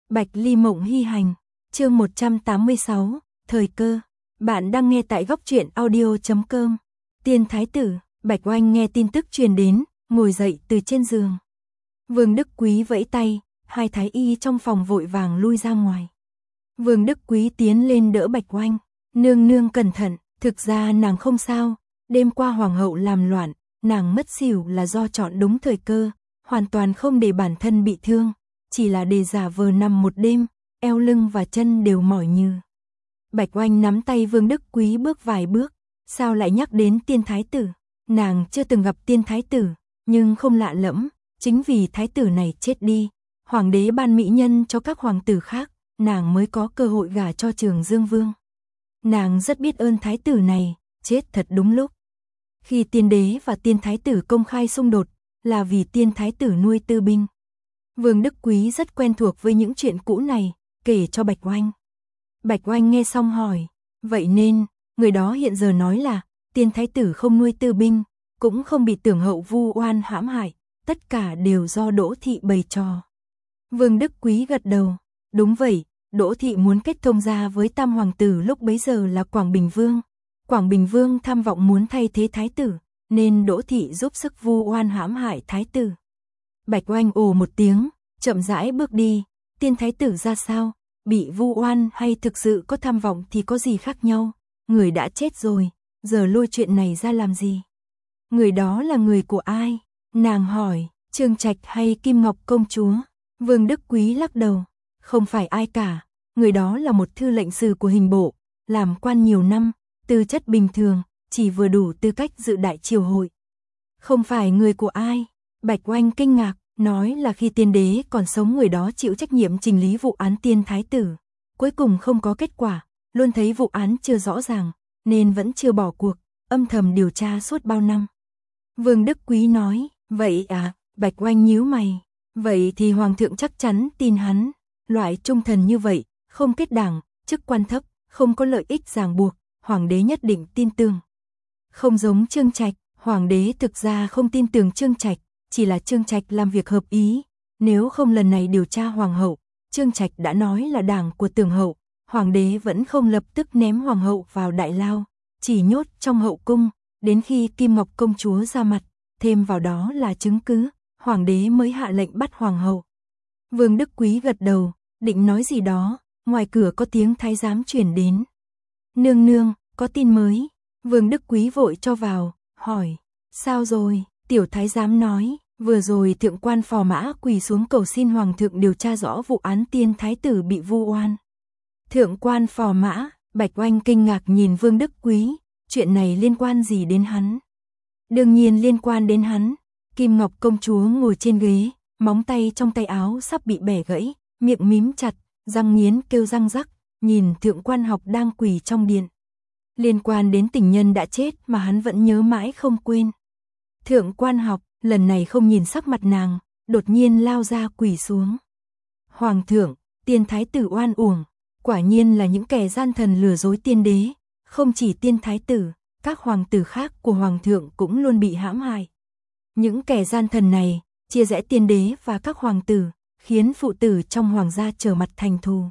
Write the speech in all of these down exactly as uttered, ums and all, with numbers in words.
Bạch Ly Mộng Hy Hành, chương một trăm tám mươi sáu, thời cơ. Bạn đang nghe tại góc truyện audio chấm com. Tiên thái tử, Bạch Oanh nghe tin tức truyền đến, ngồi dậy từ trên giường. Vương Đức Quý vẫy tay, hai thái y trong phòng vội vàng lui ra ngoài. Vương Đức Quý tiến lên đỡ Bạch Oanh, nương nương cẩn thận, thực ra nàng không sao, đêm qua hoàng hậu làm loạn, nàng mất xỉu là do chọn đúng thời cơ, hoàn toàn không để bản thân bị thương, chỉ là để giả vờ nằm một đêm, eo lưng và chân đều mỏi như. Bạch Oanh nắm tay Vương Đức Quý bước vài bước, sao lại nhắc đến tiên thái tử, nàng chưa từng gặp tiên thái tử, nhưng không lạ lẫm, chính vì thái tử này chết đi, hoàng đế ban mỹ nhân cho các hoàng tử khác, nàng mới có cơ hội gả cho Trường Dương Vương. Nàng rất biết ơn thái tử này, chết thật đúng lúc. Khi tiên đế và tiên thái tử công khai xung đột, là vì tiên thái tử nuôi tư binh. Vương Đức Quý rất quen thuộc với những chuyện cũ này, kể cho Bạch Oanh. Bạch Oanh nghe xong hỏi, vậy nên, người đó hiện giờ nói là, tiên thái tử không nuôi tư binh, cũng không bị tưởng hậu vu oan hãm hại, tất cả đều do Đỗ Thị bày trò. Vương Đức Quý gật đầu, đúng vậy, Đỗ Thị muốn kết thông gia với tam hoàng tử lúc bấy giờ là Quảng Bình Vương. Quảng Bình Vương tham vọng muốn thay thế thái tử, nên Đỗ Thị giúp sức vu oan hãm hại thái tử. Bạch Oanh ồ một tiếng, chậm rãi bước đi, tiên thái tử ra sao, bị vu oan hay thực sự có tham vọng thì có gì khác nhau, người đã chết rồi, giờ lôi chuyện này ra làm gì? Người đó là người của ai? Nàng hỏi, Trương Trạch hay Kim Ngọc công chúa? Vương Đức Quý lắc đầu, không phải ai cả, người đó là một thư lệnh sử của hình bộ, làm quan nhiều năm, tư chất bình thường, chỉ vừa đủ tư cách dự đại triều hội. Không phải người của ai? Bạch Oanh kinh ngạc, nói là khi tiên đế còn sống người đó chịu trách nhiệm trình lý vụ án tiên thái tử. Cuối cùng không có kết quả, luôn thấy vụ án chưa rõ ràng, nên vẫn chưa bỏ cuộc, âm thầm điều tra suốt bao năm. Vương Đức Quý nói, vậy à, Bạch Oanh nhíu mày, vậy thì hoàng thượng chắc chắn tin hắn, loại trung thần như vậy, không kết đảng, chức quan thấp, không có lợi ích ràng buộc, hoàng đế nhất định tin tưởng. Không giống Trương Trạch, hoàng đế thực ra không tin tưởng Trương Trạch, chỉ là Trương Trạch làm việc hợp ý, nếu không lần này điều tra hoàng hậu, Trương Trạch đã nói là đảng của Tưởng hậu, hoàng đế vẫn không lập tức ném hoàng hậu vào đại lao, chỉ nhốt trong hậu cung, đến khi Kim Ngọc công chúa ra mặt, thêm vào đó là chứng cứ, hoàng đế mới hạ lệnh bắt hoàng hậu. Vương Đức Quý gật đầu, định nói gì đó, ngoài cửa có tiếng thái giám chuyển đến. Nương nương, có tin mới. Vương Đức Quý vội cho vào, hỏi, sao rồi? Tiểu thái giám nói, vừa rồi thượng quan Phò Mã quỳ xuống cầu xin hoàng thượng điều tra rõ vụ án tiên thái tử bị vu oan. Thượng quan Phò Mã, Bạch Oanh kinh ngạc nhìn Vương Đức Quý, chuyện này liên quan gì đến hắn? Đương nhiên liên quan đến hắn. Kim Ngọc công chúa ngồi trên ghế, móng tay trong tay áo sắp bị bẻ gãy, miệng mím chặt, răng nghiến kêu răng rắc, nhìn thượng quan Học đang quỳ trong điện. Liên quan đến tình nhân đã chết mà hắn vẫn nhớ mãi không quên. Thượng quan Học, lần này không nhìn sắc mặt nàng, đột nhiên lao ra quỳ xuống. Hoàng thượng, tiên thái tử oan uổng, quả nhiên là những kẻ gian thần lừa dối tiên đế, không chỉ tiên thái tử, các hoàng tử khác của hoàng thượng cũng luôn bị hãm hại. Những kẻ gian thần này, chia rẽ tiên đế và các hoàng tử, khiến phụ tử trong hoàng gia trở mặt thành thù.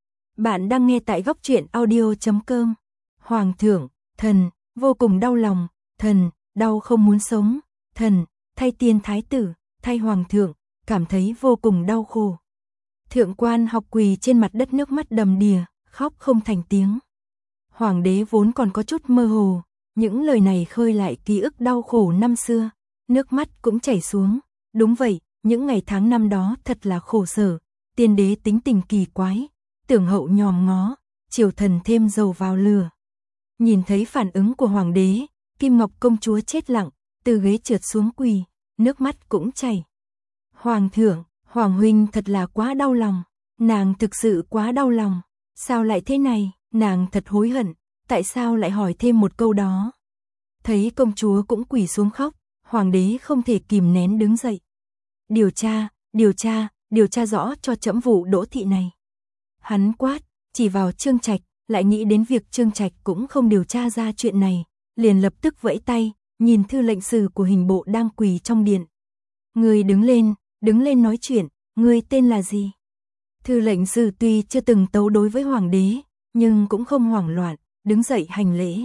Bạn đang nghe tại góc truyện audio chấm com. Hoàng thượng, thần, vô cùng đau lòng, thần, đau không muốn sống, thần, thay tiên thái tử, thay hoàng thượng, cảm thấy vô cùng đau khổ. Thượng quan Học quỳ trên mặt đất nước mắt đầm đìa, khóc không thành tiếng. Hoàng đế vốn còn có chút mơ hồ, những lời này khơi lại ký ức đau khổ năm xưa, nước mắt cũng chảy xuống. Đúng vậy, những ngày tháng năm đó thật là khổ sở, tiên đế tính tình kỳ quái, Tưởng hậu nhòm ngó, triều thần thêm dầu vào lửa. Nhìn thấy phản ứng của hoàng đế, Kim Ngọc công chúa chết lặng, từ ghế trượt xuống quỳ, nước mắt cũng chảy. Hoàng thượng, hoàng huynh thật là quá đau lòng, nàng thực sự quá đau lòng, sao lại thế này, nàng thật hối hận, tại sao lại hỏi thêm một câu đó. Thấy công chúa cũng quỳ xuống khóc, hoàng đế không thể kìm nén đứng dậy. Điều tra, điều tra, điều tra rõ cho trẫm vụ Đỗ Thị này. Hắn quát, chỉ vào Trương Trạch, lại nghĩ đến việc Trương Trạch cũng không điều tra ra chuyện này, liền lập tức vẫy tay, nhìn thư lệnh sử của hình bộ đang quỳ trong điện. Ngươi đứng lên, đứng lên nói chuyện, ngươi tên là gì? Thư lệnh sư tuy chưa từng tấu đối với hoàng đế, nhưng cũng không hoảng loạn, đứng dậy hành lễ.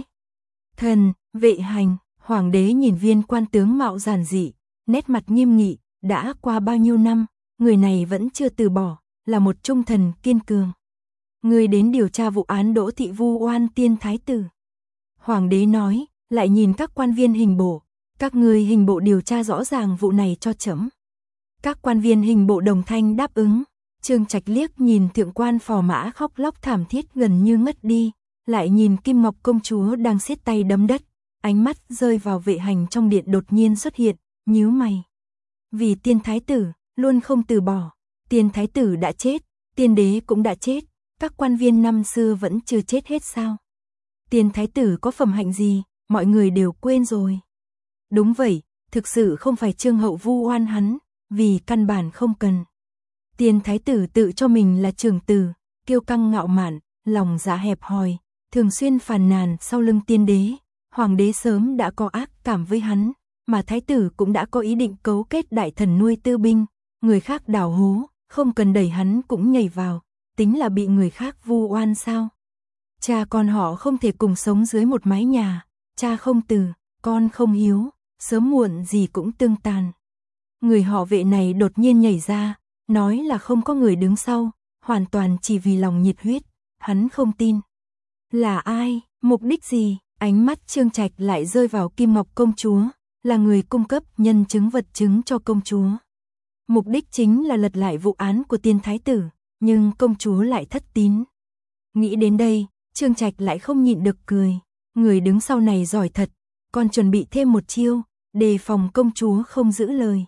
Thần, vệ hành, hoàng đế nhìn viên quan tướng mạo giản dị, nét mặt nghiêm nghị, đã qua bao nhiêu năm, người này vẫn chưa từ bỏ, là một trung thần kiên cường. Người đến điều tra vụ án Đỗ Thị vu oan tiên thái tử. Hoàng đế nói, lại nhìn các quan viên hình bộ, các người hình bộ điều tra rõ ràng vụ này cho trẫm. Các quan viên hình bộ đồng thanh đáp ứng. Trương Trạch liếc nhìn thượng quan Phò Mã khóc lóc thảm thiết gần như ngất đi, lại nhìn Kim Ngọc công chúa đang siết tay đấm đất, ánh mắt rơi vào vệ hành trong điện đột nhiên xuất hiện, nhíu mày. Vì tiên thái tử, luôn không từ bỏ, tiên thái tử đã chết, tiên đế cũng đã chết, các quan viên năm xưa vẫn chưa chết hết sao? Tiên thái tử có phẩm hạnh gì, mọi người đều quên rồi. Đúng vậy, thực sự không phải Trương hậu vu oan hắn, vì căn bản không cần. Tiên thái tử tự cho mình là trưởng tử, kiêu căng ngạo mạn, lòng dạ hẹp hòi, thường xuyên phàn nàn sau lưng tiên đế. Hoàng đế sớm đã có ác cảm với hắn, mà thái tử cũng đã có ý định cấu kết đại thần nuôi tư binh, người khác đào hố, không cần đẩy hắn cũng nhảy vào, tính là bị người khác vu oan sao? Cha con họ không thể cùng sống dưới một mái nhà, cha không từ, con không hiếu, sớm muộn gì cũng tương tàn. Người họ Vệ này đột nhiên nhảy ra, nói là không có người đứng sau, hoàn toàn chỉ vì lòng nhiệt huyết, hắn không tin. Là ai, mục đích gì? Ánh mắt Trương Trạch lại rơi vào Kim Ngọc công chúa, là người cung cấp nhân chứng vật chứng cho công chúa. Mục đích chính là lật lại vụ án của tiên thái tử, nhưng công chúa lại thất tín. Nghĩ đến đây, Trương Trạch lại không nhịn được cười, người đứng sau này giỏi thật, còn chuẩn bị thêm một chiêu, đề phòng công chúa không giữ lời.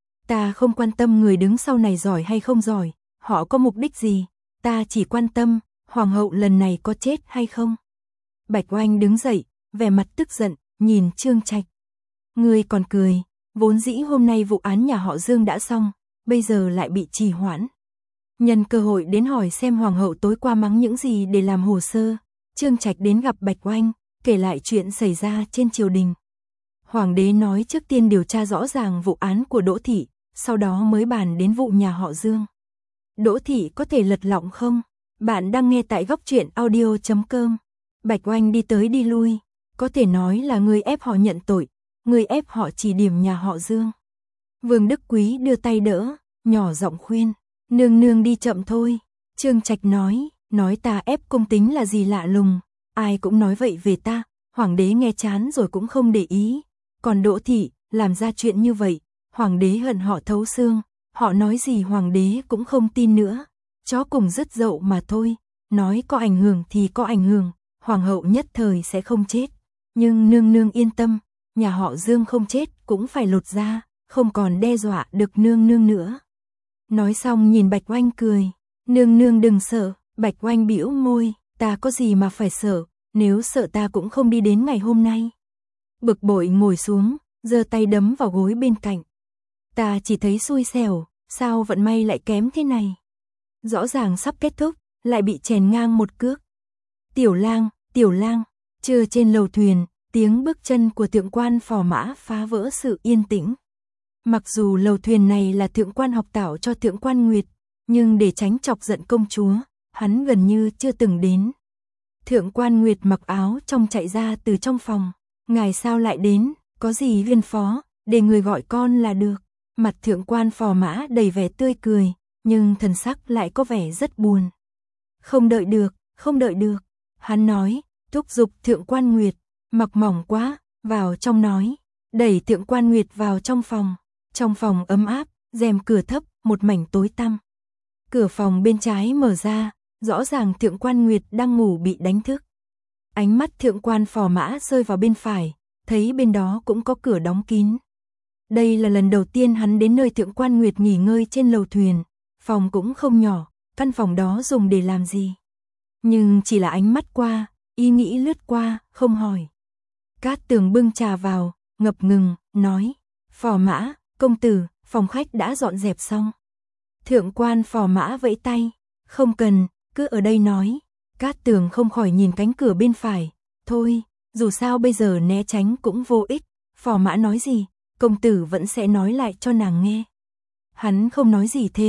Ta không quan tâm người đứng sau này giỏi hay không giỏi, họ có mục đích gì, ta chỉ quan tâm, hoàng hậu lần này có chết hay không. Bạch Oanh đứng dậy, vẻ mặt tức giận, nhìn Trương Trạch. Ngươi còn cười, vốn dĩ hôm nay vụ án nhà họ Dương đã xong, bây giờ lại bị trì hoãn. Nhân cơ hội đến hỏi xem hoàng hậu tối qua mắng những gì để làm hồ sơ, Trương Trạch đến gặp Bạch Oanh, kể lại chuyện xảy ra trên triều đình. Hoàng đế nói trước tiên điều tra rõ ràng vụ án của Đỗ Thị, sau đó mới bàn đến vụ nhà họ Dương. Đỗ Thị có thể lật lọng không? Bạn đang nghe tại góc truyện audio chấm com. Bạch Oanh đi tới đi lui, có thể nói là người ép họ nhận tội, người ép họ chỉ điểm nhà họ Dương. Vương Đức Quý đưa tay đỡ, nhỏ giọng khuyên, nương nương đi chậm thôi. Trương Trạch nói, nói ta ép cung tính là gì lạ lùng, ai cũng nói vậy về ta, hoàng đế nghe chán rồi cũng không để ý. Còn Đỗ Thị, làm ra chuyện như vậy, hoàng đế hận họ thấu xương, họ nói gì hoàng đế cũng không tin nữa. Chó cùng rất dậu mà thôi, nói có ảnh hưởng thì có ảnh hưởng, hoàng hậu nhất thời sẽ không chết. Nhưng nương nương yên tâm, nhà họ Dương không chết cũng phải lột ra, không còn đe dọa được nương nương nữa. Nói xong nhìn Bạch Oanh cười, nương nương đừng sợ. Bạch Oanh bĩu môi, ta có gì mà phải sợ, nếu sợ ta cũng không đi đến ngày hôm nay. Bực bội ngồi xuống, giơ tay đấm vào gối bên cạnh. Ta chỉ thấy xui xẻo, sao vận may lại kém thế này. Rõ ràng sắp kết thúc, lại bị chèn ngang một cước. Tiểu Lang, Tiểu Lang, trưa trên lầu thuyền, tiếng bước chân của thượng quan Phò Mã phá vỡ sự yên tĩnh. Mặc dù lầu thuyền này là thượng quan học tảo cho thượng quan Nguyệt, nhưng để tránh chọc giận công chúa, hắn gần như chưa từng đến. Thượng quan Nguyệt mặc áo trong chạy ra từ trong phòng, ngài sao lại đến, có gì viên phó, để người gọi con là được. Mặt thượng quan Phò Mã đầy vẻ tươi cười, nhưng thần sắc lại có vẻ rất buồn. Không đợi được, không đợi được, hắn nói, thúc giục thượng quan Nguyệt, mặc mỏng quá, vào trong nói, đẩy thượng quan Nguyệt vào trong phòng. Trong phòng ấm áp, rèm cửa thấp, một mảnh tối tăm. Cửa phòng bên trái mở ra, rõ ràng thượng quan Nguyệt đang ngủ bị đánh thức. Ánh mắt thượng quan Phò Mã rơi vào bên phải, thấy bên đó cũng có cửa đóng kín. Đây là lần đầu tiên hắn đến nơi thượng quan Nguyệt nghỉ ngơi trên lầu thuyền, phòng cũng không nhỏ, căn phòng đó dùng để làm gì. Nhưng chỉ là ánh mắt qua, ý nghĩ lướt qua, không hỏi. Cát Tường bưng trà vào, ngập ngừng, nói, Phò Mã, công tử, phòng khách đã dọn dẹp xong. Thượng quan Phò Mã vẫy tay, không cần, cứ ở đây nói. Cát Tường không khỏi nhìn cánh cửa bên phải, thôi, dù sao bây giờ né tránh cũng vô ích, Phò Mã nói gì, công tử vẫn sẽ nói lại cho nàng nghe. Hắn không nói gì thêm,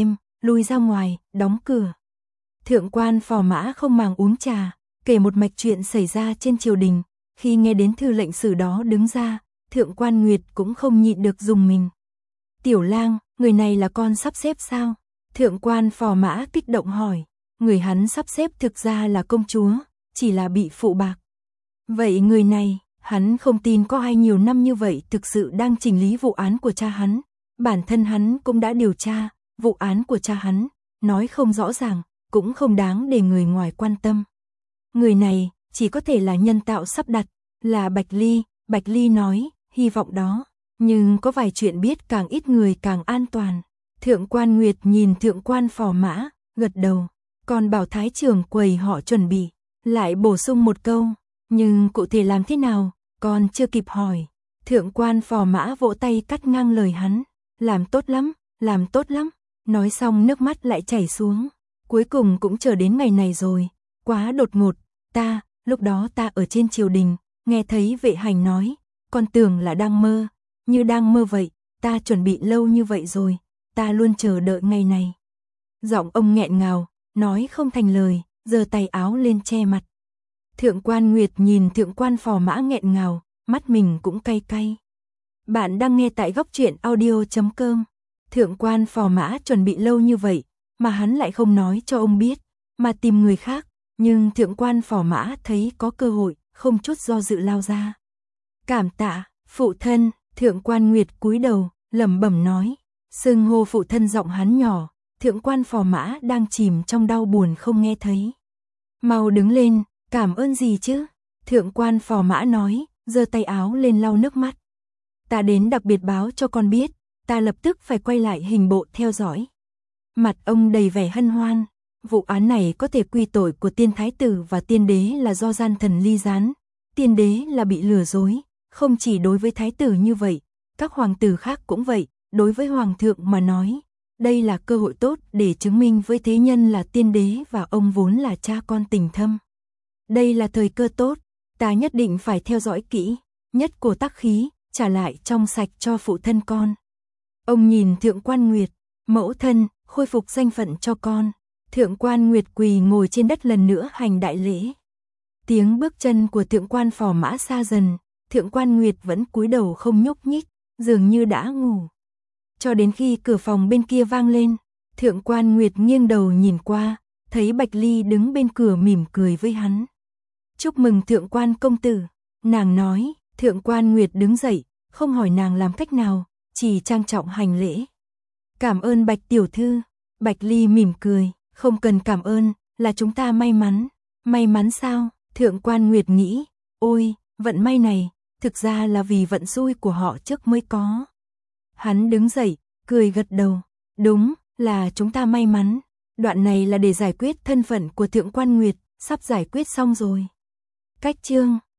lui ra ngoài, đóng cửa. Thượng quan Phò Mã không màng uống trà, kể một mạch chuyện xảy ra trên triều đình. Khi nghe đến thư lệnh sử đó đứng ra, Thượng quan Nguyệt cũng không nhịn được rùng mình. Tiểu lang, người này là con sắp xếp sao? Thượng quan Phò Mã kích động hỏi. Người hắn sắp xếp thực ra là công chúa, chỉ là bị phụ bạc. Vậy người này, hắn không tin có ai nhiều năm như vậy thực sự đang chỉnh lý vụ án của cha hắn. Bản thân hắn cũng đã điều tra, vụ án của cha hắn, nói không rõ ràng, cũng không đáng để người ngoài quan tâm. Người này, chỉ có thể là nhân tạo sắp đặt, là Bạch Ly. Bạch Ly nói, hy vọng đó, nhưng có vài chuyện biết càng ít người càng an toàn. Thượng quan Nguyệt nhìn Thượng quan Phò Mã, gật đầu, còn bảo Thái trưởng quầy họ chuẩn bị, lại bổ sung một câu, nhưng cụ thể làm thế nào, còn chưa kịp hỏi. Thượng quan Phò Mã vỗ tay cắt ngang lời hắn, làm tốt lắm, làm tốt lắm, nói xong nước mắt lại chảy xuống, cuối cùng cũng chờ đến ngày này rồi, quá đột ngột, ta, lúc đó ta ở trên triều đình, nghe thấy vệ hành nói, con tưởng là đang mơ, như đang mơ vậy, ta chuẩn bị lâu như vậy rồi, ta luôn chờ đợi ngày này. Giọng ông nghẹn ngào, nói không thành lời, giơ tay áo lên che mặt. Thượng quan Nguyệt nhìn Thượng quan Phò Mã nghẹn ngào, mắt mình cũng cay cay. Bạn đang nghe tại góc truyện audio chấm com. Thượng quan Phò Mã chuẩn bị lâu như vậy, mà hắn lại không nói cho ông biết, mà tìm người khác, nhưng Thượng quan Phò Mã thấy có cơ hội, không chút do dự lao ra. Cảm tạ, phụ thân. Thượng quan Nguyệt cúi đầu, lẩm bẩm nói, xưng hô phụ thân giọng hắn nhỏ, Thượng quan Phò Mã đang chìm trong đau buồn không nghe thấy. Mau đứng lên, cảm ơn gì chứ? Thượng quan Phò Mã nói, giơ tay áo lên lau nước mắt. Ta đến đặc biệt báo cho con biết, ta lập tức phải quay lại hình bộ theo dõi. Mặt ông đầy vẻ hân hoan, vụ án này có thể quy tội của tiên thái tử và tiên đế là do gian thần ly gián. Tiên đế là bị lừa dối, không chỉ đối với thái tử như vậy, các hoàng tử khác cũng vậy, đối với hoàng thượng mà nói. Đây là cơ hội tốt để chứng minh với thế nhân là tiên đế và ông vốn là cha con tình thâm. Đây là thời cơ tốt, ta nhất định phải theo dõi kỹ, nhất cổ tắc khí, trả lại trong sạch cho phụ thân con. Ông nhìn Thượng quan Nguyệt, mẫu thân, khôi phục danh phận cho con. Thượng quan Nguyệt quỳ ngồi trên đất lần nữa hành đại lễ. Tiếng bước chân của Thượng quan Phò Mã xa dần, Thượng quan Nguyệt vẫn cúi đầu không nhúc nhích, dường như đã ngủ. Cho đến khi cửa phòng bên kia vang lên, Thượng quan Nguyệt nghiêng đầu nhìn qua, thấy Bạch Ly đứng bên cửa mỉm cười với hắn. Chúc mừng Thượng quan công tử, nàng nói. Thượng quan Nguyệt đứng dậy, không hỏi nàng làm cách nào, chỉ trang trọng hành lễ. Cảm ơn Bạch tiểu thư. Bạch Ly mỉm cười, không cần cảm ơn, là chúng ta may mắn. May mắn sao? Thượng quan Nguyệt nghĩ, ôi, vận may này, thực ra là vì vận xui của họ trước mới có. Hắn đứng dậy, cười gật đầu, đúng, là chúng ta may mắn. Đoạn này là để giải quyết thân phận của Thượng quan Nguyệt, sắp giải quyết xong rồi. Cách chương